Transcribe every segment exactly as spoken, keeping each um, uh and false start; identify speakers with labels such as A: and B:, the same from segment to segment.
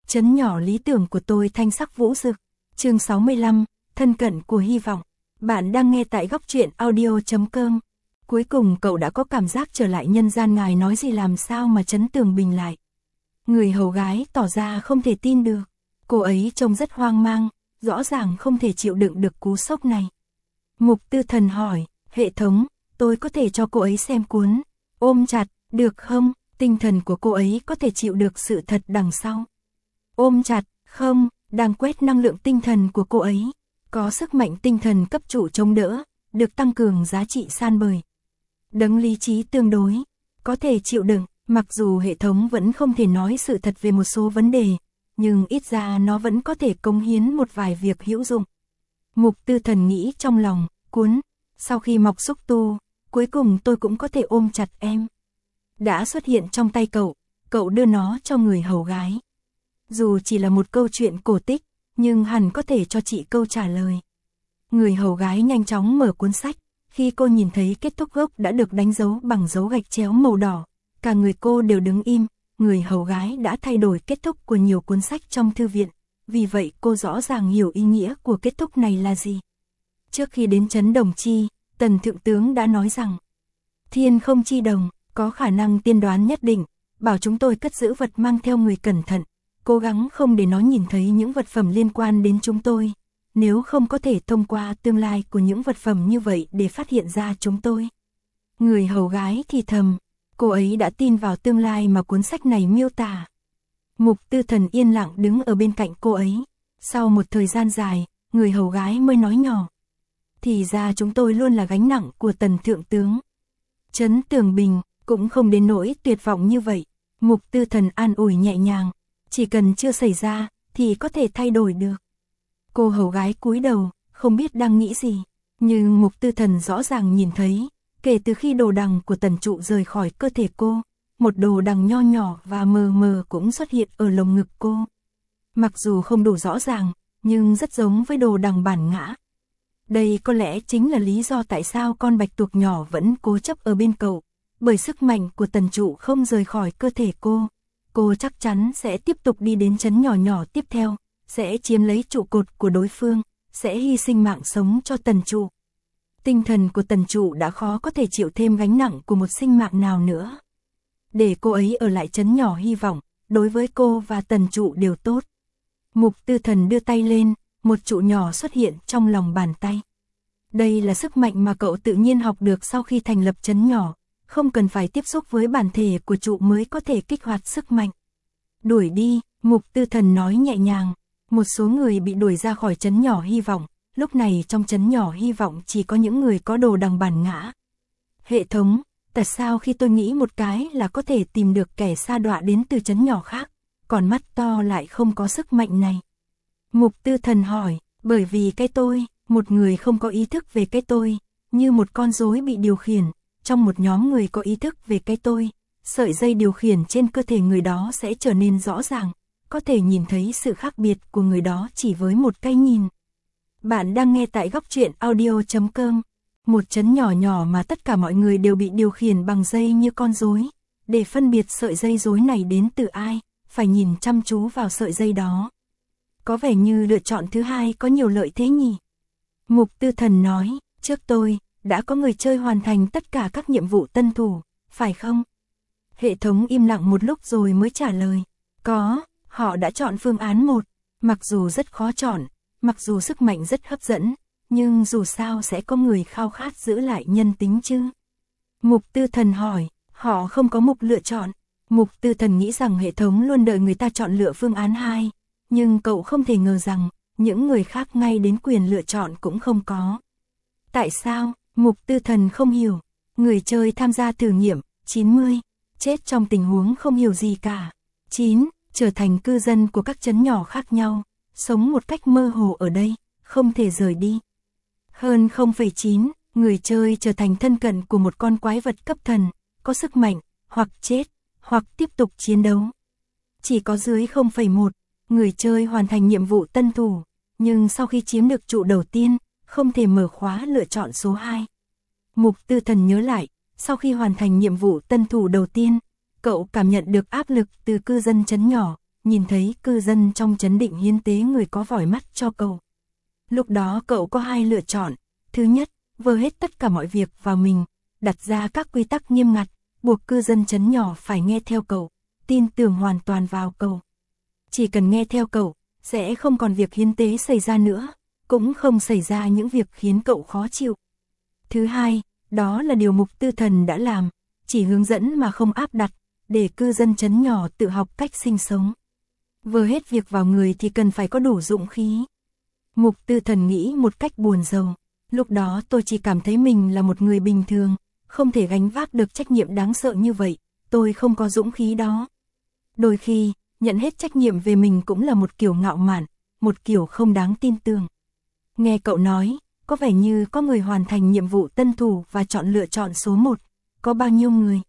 A: Trấn nhỏ lý tưởng của tôi thanh sắc vũ rực. Chương sáu mươi lăm, thân cận của hy vọng. Bạn đang nghe tại góc truyện audio chấm com. Cuối cùng cậu đã có cảm giác trở lại nhân gian, ngài nói gì làm sao mà Trấn Tường Bình lại. Người hầu gái tỏ ra không thể tin được. Cô ấy trông rất hoang mang, rõ ràng không thể chịu đựng được cú sốc này. Mục Tư Thần hỏi, hệ thống, tôi có thể cho cô ấy xem cuốn Ôm chặt, được không? Tinh thần của cô ấy có thể chịu được sự thật đằng sau. Ôm chặt, không, đang quét năng lượng tinh thần của cô ấy. Có sức mạnh tinh thần cấp chủ chống đỡ, được tăng cường giá trị san bời. Đấng lý trí tương đối, có thể chịu đựng, mặc dù hệ thống vẫn không thể nói sự thật về một số vấn đề, nhưng ít ra nó vẫn có thể cống hiến một vài việc hữu dụng. Mục Tư Thần nghĩ trong lòng, cuốn, sau khi mọc xúc tu, cuối cùng tôi cũng có thể ôm chặt em. Đã xuất hiện trong tay cậu, cậu đưa nó cho người hầu gái. Dù chỉ là một câu chuyện cổ tích, nhưng hẳn có thể cho chị câu trả lời. Người hầu gái nhanh chóng mở cuốn sách, khi cô nhìn thấy kết thúc gốc đã được đánh dấu bằng dấu gạch chéo màu đỏ, cả người cô đều đứng im. Người hầu gái đã thay đổi kết thúc của nhiều cuốn sách trong thư viện, vì vậy cô rõ ràng hiểu ý nghĩa của kết thúc này là gì. Trước khi đến trấn Đồng Chi, Tần Thượng Tướng đã nói rằng, thiên không chi đồng, có khả năng tiên đoán nhất định, bảo chúng tôi cất giữ vật mang theo người cẩn thận, cố gắng không để nó nhìn thấy những vật phẩm liên quan đến chúng tôi, nếu không có thể thông qua tương lai của những vật phẩm như vậy để phát hiện ra chúng tôi. Người hầu gái thì thầm, cô ấy đã tin vào tương lai mà cuốn sách này miêu tả. Mục Tư Thần yên lặng đứng ở bên cạnh cô ấy. Sau một thời gian dài, người hầu gái mới nói nhỏ, thì ra chúng tôi luôn là gánh nặng của Tần Thượng Tướng. Trấn Tường Bình cũng không đến nỗi tuyệt vọng như vậy. Mục Tư Thần an ủi nhẹ nhàng, chỉ cần chưa xảy ra thì có thể thay đổi được. Cô hầu gái cúi đầu, không biết đang nghĩ gì, nhưng Mục Tư Thần rõ ràng nhìn thấy, kể từ khi đồ đằng của Tần Trụ rời khỏi cơ thể cô, một đồ đằng nho nhỏ và mờ mờ cũng xuất hiện ở lồng ngực cô. Mặc dù không đủ rõ ràng, nhưng rất giống với đồ đằng bản ngã. Đây có lẽ chính là lý do tại sao con bạch tuộc nhỏ vẫn cố chấp ở bên cậu, bởi sức mạnh của Tần Trụ không rời khỏi cơ thể cô. Cô chắc chắn sẽ tiếp tục đi đến trấn nhỏ nhỏ tiếp theo, sẽ chiếm lấy trụ cột của đối phương, sẽ hy sinh mạng sống cho Tần Trụ. Tinh thần của Tần Trụ đã khó có thể chịu thêm gánh nặng của một sinh mạng nào nữa. Để cô ấy ở lại trấn nhỏ hy vọng, đối với cô và Tần Trụ đều tốt. Mục Tư Thần đưa tay lên, một trụ nhỏ xuất hiện trong lòng bàn tay. Đây là sức mạnh mà cậu tự nhiên học được sau khi thành lập trấn nhỏ, không cần phải tiếp xúc với bản thể của trụ mới có thể kích hoạt sức mạnh. Đuổi đi, Mục Tư Thần nói nhẹ nhàng. Một số người bị đuổi ra khỏi trấn nhỏ hy vọng, lúc này trong trấn nhỏ hy vọng chỉ có những người có đồ đằng bản ngã. Hệ thống, tại sao khi tôi nghĩ một cái là có thể tìm được kẻ sa đọa đến từ trấn nhỏ khác, còn mắt to lại không có sức mạnh này? Mục Tư Thần hỏi, bởi vì cái tôi, một người không có ý thức về cái tôi, như một con rối bị điều khiển, trong một nhóm người có ý thức về cái tôi, sợi dây điều khiển trên cơ thể người đó sẽ trở nên rõ ràng, có thể nhìn thấy sự khác biệt của người đó chỉ với một cái nhìn. Bạn đang nghe tại góc truyện audio chấm com. Một trấn nhỏ nhỏ mà tất cả mọi người đều bị điều khiển bằng dây như con rối. Để phân biệt sợi dây rối này đến từ ai, phải nhìn chăm chú vào sợi dây đó. Có vẻ như lựa chọn thứ hai có nhiều lợi thế nhỉ? Mục Tư Thần nói, trước tôi, đã có người chơi hoàn thành tất cả các nhiệm vụ tân thủ, phải không? Hệ thống im lặng một lúc rồi mới trả lời, có, họ đã chọn phương án một, mặc dù rất khó chọn, mặc dù sức mạnh rất hấp dẫn, nhưng dù sao sẽ có người khao khát giữ lại nhân tính chứ? Mục Tư Thần hỏi, họ không có mục lựa chọn. Mục Tư Thần nghĩ rằng hệ thống luôn đợi người ta chọn lựa phương án hai, nhưng cậu không thể ngờ rằng, những người khác ngay đến quyền lựa chọn cũng không có. Tại sao? Mục Tư Thần không hiểu. Người chơi tham gia thử nghiệm, chín mươi, chết trong tình huống không hiểu gì cả. chín, trở thành cư dân của các trấn nhỏ khác nhau, sống một cách mơ hồ ở đây, không thể rời đi. Hơn không phẩy chín, người chơi trở thành thân cận của một con quái vật cấp thần, có sức mạnh, hoặc chết, hoặc tiếp tục chiến đấu. Chỉ có dưới không phẩy một, người chơi hoàn thành nhiệm vụ tân thủ, nhưng sau khi chiếm được trụ đầu tiên, không thể mở khóa lựa chọn số hai. Mục Tư Thần nhớ lại, sau khi hoàn thành nhiệm vụ tân thủ đầu tiên, cậu cảm nhận được áp lực từ cư dân trấn nhỏ, nhìn thấy cư dân trong trấn định hiến tế người có vòi mắt cho cậu. Lúc đó cậu có hai lựa chọn, thứ nhất, vơ hết tất cả mọi việc vào mình, đặt ra các quy tắc nghiêm ngặt, buộc cư dân trấn nhỏ phải nghe theo cậu, tin tưởng hoàn toàn vào cậu. Chỉ cần nghe theo cậu, sẽ không còn việc hiến tế xảy ra nữa, cũng không xảy ra những việc khiến cậu khó chịu. Thứ hai, đó là điều Mục Tư Thần đã làm, chỉ hướng dẫn mà không áp đặt, để cư dân trấn nhỏ tự học cách sinh sống. Vơ hết việc vào người thì cần phải có đủ dũng khí. Mục Tư Thần nghĩ một cách buồn rầu, lúc đó tôi chỉ cảm thấy mình là một người bình thường, không thể gánh vác được trách nhiệm đáng sợ như vậy, tôi không có dũng khí đó. Đôi khi, nhận hết trách nhiệm về mình cũng là một kiểu ngạo mạn, một kiểu không đáng tin tưởng. Nghe cậu nói, có vẻ như có người hoàn thành nhiệm vụ tân thủ và chọn lựa chọn số một, có bao nhiêu người?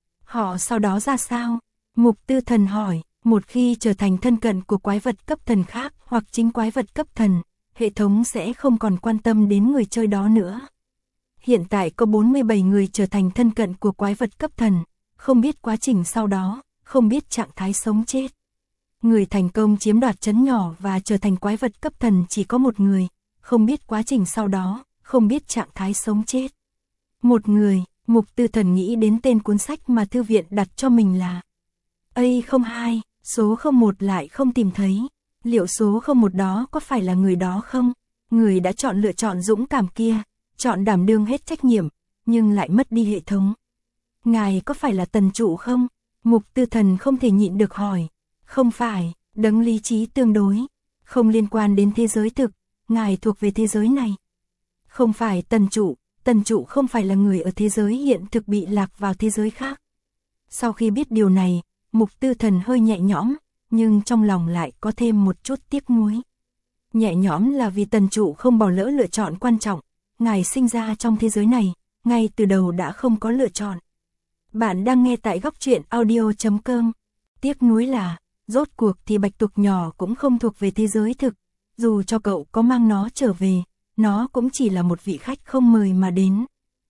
A: Họ sau đó ra sao? Mục Tư Thần hỏi, một khi trở thành thân cận của quái vật cấp thần khác hoặc chính quái vật cấp thần, hệ thống sẽ không còn quan tâm đến người chơi đó nữa. Hiện tại có bốn mươi bảy người trở thành thân cận của quái vật cấp thần, không biết quá trình sau đó, không biết trạng thái sống chết. Người thành công chiếm đoạt trấn nhỏ và trở thành quái vật cấp thần chỉ có một người, không biết quá trình sau đó, không biết trạng thái sống chết. Một người, Mục Tư Thần nghĩ đến tên cuốn sách mà thư viện đặt cho mình là A không hai, số không một lại không tìm thấy. Liệu số không một đó có phải là người đó không? Người đã chọn lựa chọn dũng cảm kia, chọn đảm đương hết trách nhiệm, nhưng lại mất đi hệ thống. Ngài có phải là tần trụ không? Mục Tư Thần không thể nhịn được hỏi. Không phải, đấng lý trí tương đối, không liên quan đến thế giới thực, ngài thuộc về thế giới này. Không phải tần trụ, tần trụ không phải là người ở thế giới hiện thực bị lạc vào thế giới khác. Sau khi biết điều này, Mục Tư Thần hơi nhẹ nhõm, nhưng trong lòng lại có thêm một chút tiếc nuối. Nhẹ nhõm là vì tần trụ không bỏ lỡ lựa chọn quan trọng, ngài sinh ra trong thế giới này, ngay từ đầu đã không có lựa chọn. Bạn đang nghe tại góc truyện audio chấm com. Tiếc nuối là, rốt cuộc thì bạch tuộc nhỏ cũng không thuộc về thế giới thực, dù cho cậu có mang nó trở về, nó cũng chỉ là một vị khách không mời mà đến.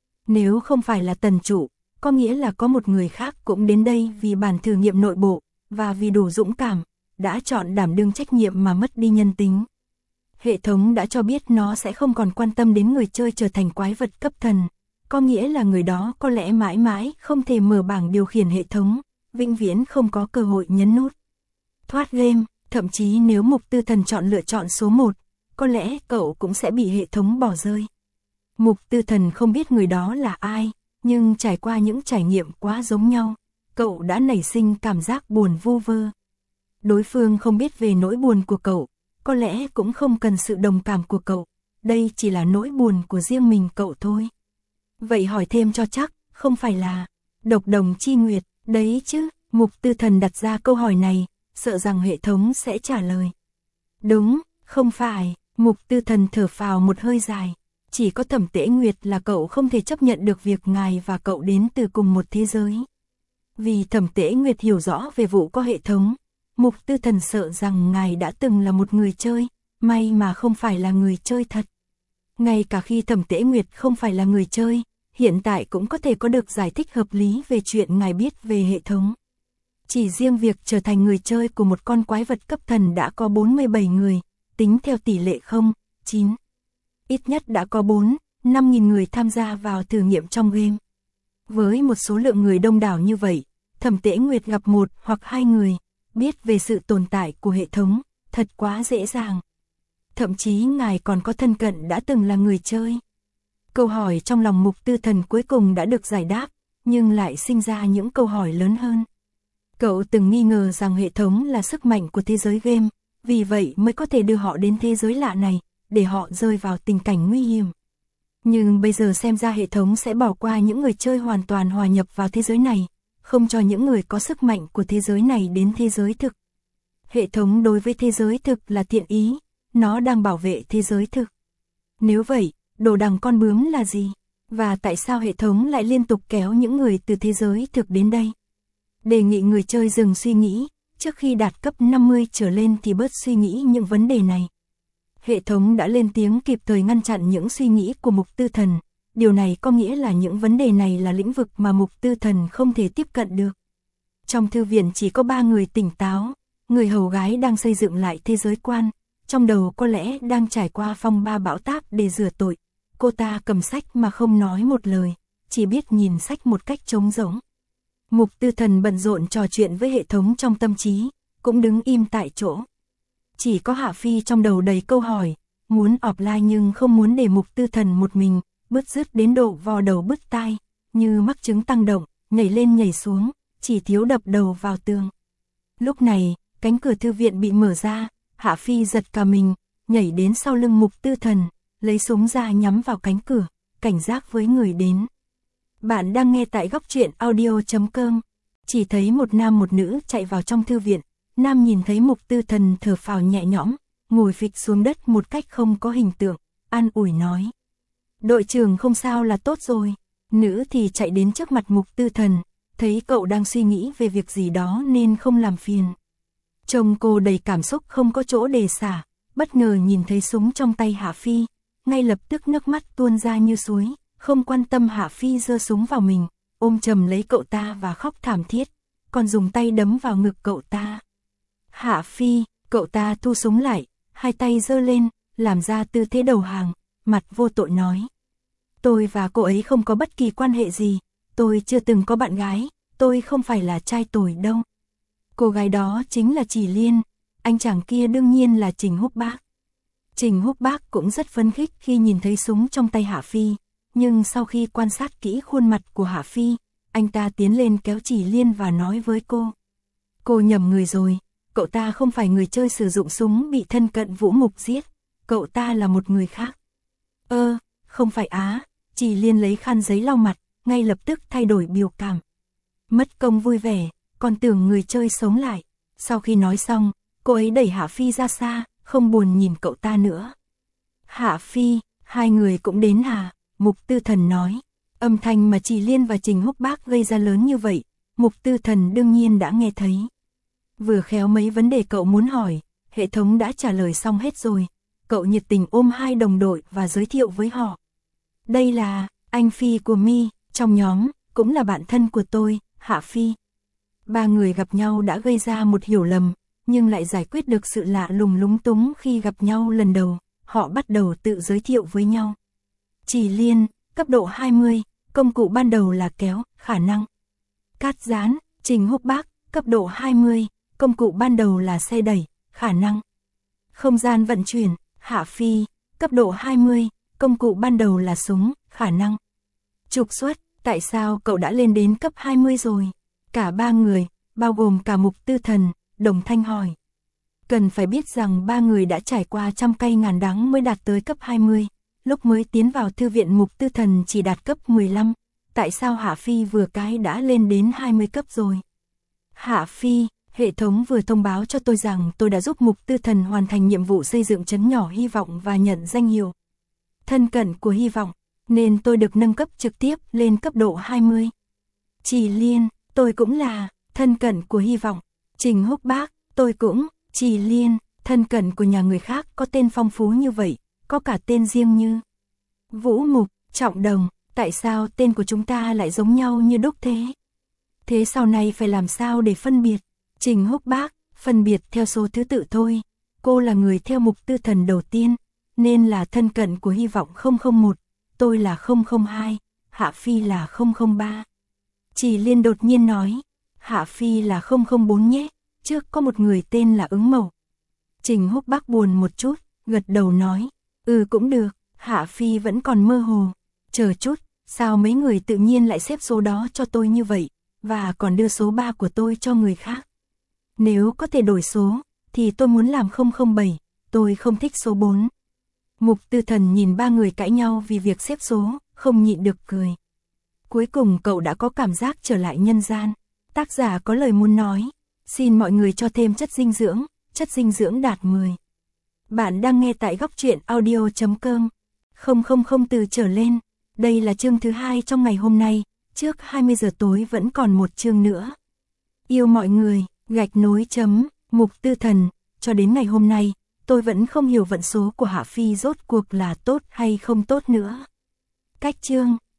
A: Nếu không phải là tần trụ, có nghĩa là có một người khác cũng đến đây vì bản thử nghiệm nội bộ, và vì đủ dũng cảm, đã chọn đảm đương trách nhiệm mà mất đi nhân tính. Hệ thống đã cho biết nó sẽ không còn quan tâm đến người chơi trở thành quái vật cấp thần, có nghĩa là người đó có lẽ mãi mãi không thể mở bảng điều khiển hệ thống, vĩnh viễn không có cơ hội nhấn nút thoát game, thậm chí nếu Mục Tư Thần chọn lựa chọn số một, có lẽ cậu cũng sẽ bị hệ thống bỏ rơi. Mục Tư Thần không biết người đó là ai, nhưng trải qua những trải nghiệm quá giống nhau, cậu đã nảy sinh cảm giác buồn vu vơ. Đối phương không biết về nỗi buồn của cậu, có lẽ cũng không cần sự đồng cảm của cậu, đây chỉ là nỗi buồn của riêng mình cậu thôi. Vậy hỏi thêm cho chắc, không phải là độc đồng chi nguyệt, đấy chứ? Mục Tư Thần đặt ra câu hỏi này, sợ rằng hệ thống sẽ trả lời. Đúng, không phải. Mục Tư Thần thở phào một hơi dài. Chỉ có Thẩm Tễ Nguyệt là cậu không thể chấp nhận được việc ngài và cậu đến từ cùng một thế giới. Vì Thẩm Tễ Nguyệt hiểu rõ về vụ có hệ thống, Mục Tư Thần sợ rằng ngài đã từng là một người chơi, may mà không phải là người chơi thật. Ngay cả khi Thẩm Tễ Nguyệt không phải là người chơi, hiện tại cũng có thể có được giải thích hợp lý về chuyện ngài biết về hệ thống. Chỉ riêng việc trở thành người chơi của một con quái vật cấp thần đã có bốn mươi bảy người, tính theo tỷ lệ không, chín. Ít nhất đã có bốn, năm nghìn người tham gia vào thử nghiệm trong game. Với một số lượng người đông đảo như vậy, Thẩm Tễ Nguyệt gặp một hoặc hai người, biết về sự tồn tại của hệ thống, thật quá dễ dàng. Thậm chí ngài còn có thân cận đã từng là người chơi. Câu hỏi trong lòng Mục Tư Thần cuối cùng đã được giải đáp, nhưng lại sinh ra những câu hỏi lớn hơn. Cậu từng nghi ngờ rằng hệ thống là sức mạnh của thế giới game, vì vậy mới có thể đưa họ đến thế giới lạ này, để họ rơi vào tình cảnh nguy hiểm. Nhưng bây giờ xem ra hệ thống sẽ bỏ qua những người chơi hoàn toàn hòa nhập vào thế giới này, không cho những người có sức mạnh của thế giới này đến thế giới thực. Hệ thống đối với thế giới thực là thiện ý, nó đang bảo vệ thế giới thực. Nếu vậy, đồ đằng con bướm là gì? Và tại sao hệ thống lại liên tục kéo những người từ thế giới thực đến đây? Đề nghị người chơi dừng suy nghĩ, trước khi đạt cấp năm mươi trở lên thì bớt suy nghĩ những vấn đề này. Hệ thống đã lên tiếng kịp thời ngăn chặn những suy nghĩ của Mục Tư Thần, điều này có nghĩa là những vấn đề này là lĩnh vực mà Mục Tư Thần không thể tiếp cận được. Trong thư viện chỉ có ba người tỉnh táo, người hầu gái đang xây dựng lại thế giới quan, trong đầu có lẽ đang trải qua phong ba bão táp để rửa tội. Cô ta cầm sách mà không nói một lời, chỉ biết nhìn sách một cách trống rỗng. Mục Tư Thần bận rộn trò chuyện với hệ thống trong tâm trí, cũng đứng im tại chỗ. Chỉ có Hạ Phi trong đầu đầy câu hỏi, muốn offline nhưng không muốn để Mục Tư Thần một mình, bứt rứt đến độ vò đầu bứt tai, như mắc chứng tăng động, nhảy lên nhảy xuống, chỉ thiếu đập đầu vào tường. Lúc này, cánh cửa thư viện bị mở ra, Hạ Phi giật cả mình, nhảy đến sau lưng Mục Tư Thần, lấy súng ra nhắm vào cánh cửa, cảnh giác với người đến. Bạn đang nghe tại góc truyện audio chấm com. Chỉ thấy một nam một nữ chạy vào trong thư viện, nam nhìn thấy Mục Tư Thần thở phào nhẹ nhõm, ngồi phịch xuống đất một cách không có hình tượng, an ủi nói. Đội trưởng không sao là tốt rồi. Nữ thì chạy đến trước mặt Mục Tư Thần, thấy cậu đang suy nghĩ về việc gì đó nên không làm phiền. Trông cô đầy cảm xúc không có chỗ để xả, bất ngờ nhìn thấy súng trong tay Hạ Phi, ngay lập tức nước mắt tuôn ra như suối, không quan tâm Hạ Phi giơ súng vào mình, ôm chầm lấy cậu ta và khóc thảm thiết, còn dùng tay đấm vào ngực cậu ta. Hạ Phi, cậu ta thu súng lại, hai tay giơ lên, làm ra tư thế đầu hàng, mặt vô tội nói. Tôi và cô ấy không có bất kỳ quan hệ gì, tôi chưa từng có bạn gái, tôi không phải là trai tồi đâu. Cô gái đó chính là Chỉ Liên, anh chàng kia đương nhiên là Trình Húc Bác. Trình Húc Bác cũng rất phấn khích khi nhìn thấy súng trong tay Hạ Phi, nhưng sau khi quan sát kỹ khuôn mặt của Hạ Phi, anh ta tiến lên kéo Chỉ Liên và nói với cô. Cô nhầm người rồi, cậu ta không phải người chơi sử dụng súng bị thân cận Vũ Mục giết, cậu ta là một người khác. Ơ, không phải á, Chỉ Liên lấy khăn giấy lau mặt, ngay lập tức thay đổi biểu cảm. Mất công vui vẻ, còn tưởng người chơi sống lại. Sau khi nói xong, cô ấy đẩy Hạ Phi ra xa, không buồn nhìn cậu ta nữa. Hạ Phi, hai người cũng đến hả? Mục Tư Thần nói. Âm thanh mà Chỉ Liên và Trình Húc Bác gây ra lớn như vậy, Mục Tư Thần đương nhiên đã nghe thấy. Vừa khéo mấy vấn đề cậu muốn hỏi, hệ thống đã trả lời xong hết rồi. Cậu nhiệt tình ôm hai đồng đội và giới thiệu với họ. Đây là anh Phi của Mi, trong nhóm, cũng là bạn thân của tôi, Hạ Phi. Ba người gặp nhau đã gây ra một hiểu lầm, nhưng lại giải quyết được sự lạ lùng lúng túng khi gặp nhau lần đầu. Họ bắt đầu tự giới thiệu với nhau. Chỉ Liên, cấp độ hai mươi, công cụ ban đầu là kéo, khả năng. Cát Dán, Trình Húc Bác, cấp độ hai mươi, công cụ ban đầu là xe đẩy, khả năng. Không gian vận chuyển, Hạ Phi, cấp độ hai mươi, công cụ ban đầu là súng, khả năng. Trục xuất, tại sao cậu đã lên đến cấp hai mươi rồi? Cả ba người, bao gồm cả Mục Tư Thần, đồng thanh hỏi. Cần phải biết rằng ba người đã trải qua trăm cay ngàn đắng mới đạt tới cấp hai mươi. Lúc mới tiến vào thư viện Mục Tư Thần chỉ đạt cấp mười lăm. Tại sao Hạ Phi vừa cái đã lên đến hai mươi cấp rồi? Hạ Phi, hệ thống vừa thông báo cho tôi rằng tôi đã giúp Mục Tư Thần hoàn thành nhiệm vụ xây dựng trấn nhỏ hy vọng và nhận danh hiệu thân cận của hy vọng, nên tôi được nâng cấp trực tiếp lên cấp độ hai mươi. Chỉ Liên, tôi cũng là thân cận của hy vọng. Trình Húc Bác, tôi cũng. Chỉ Liên, thân cận của nhà người khác có tên phong phú như vậy, có cả tên riêng như Vũ Mục, Trọng Đồng, tại sao tên của chúng ta lại giống nhau như đúc thế? Thế sau này phải làm sao để phân biệt? Trình Húc Bác, phân biệt theo số thứ tự thôi. Cô là người theo Mục Tư Thần đầu tiên, nên là thân cận của hy vọng không không một, tôi là không không hai, Hạ Phi là không không ba. Chỉ Liên đột nhiên nói, Hạ Phi là không không bốn nhé, trước có một người tên là Ứng Mậu. Trình Húc Bác buồn một chút, gật đầu nói, ừ cũng được, Hạ Phi vẫn còn mơ hồ. Chờ chút, sao mấy người tự nhiên lại xếp số đó cho tôi như vậy, và còn đưa số ba của tôi cho người khác? Nếu có thể đổi số, thì tôi muốn làm không không bảy, tôi không thích số bốn. Mục Tư Thần nhìn ba người cãi nhau vì việc xếp số, không nhịn được cười. Cuối cùng cậu đã có cảm giác trở lại nhân gian. Tác giả có lời muốn nói, xin mọi người cho thêm chất dinh dưỡng, chất dinh dưỡng đạt mười. Bạn đang nghe tại góc truyện audio chấm com. Không không không từ trở lên. Đây là chương thứ hai trong ngày hôm nay, trước hai mươi giờ tối vẫn còn một chương nữa. Yêu mọi người, gạch nối chấm, Mục Tư Thần, cho đến ngày hôm nay, tôi vẫn không hiểu vận số của Hạ Phi rốt cuộc là tốt hay không tốt nữa. Cách chương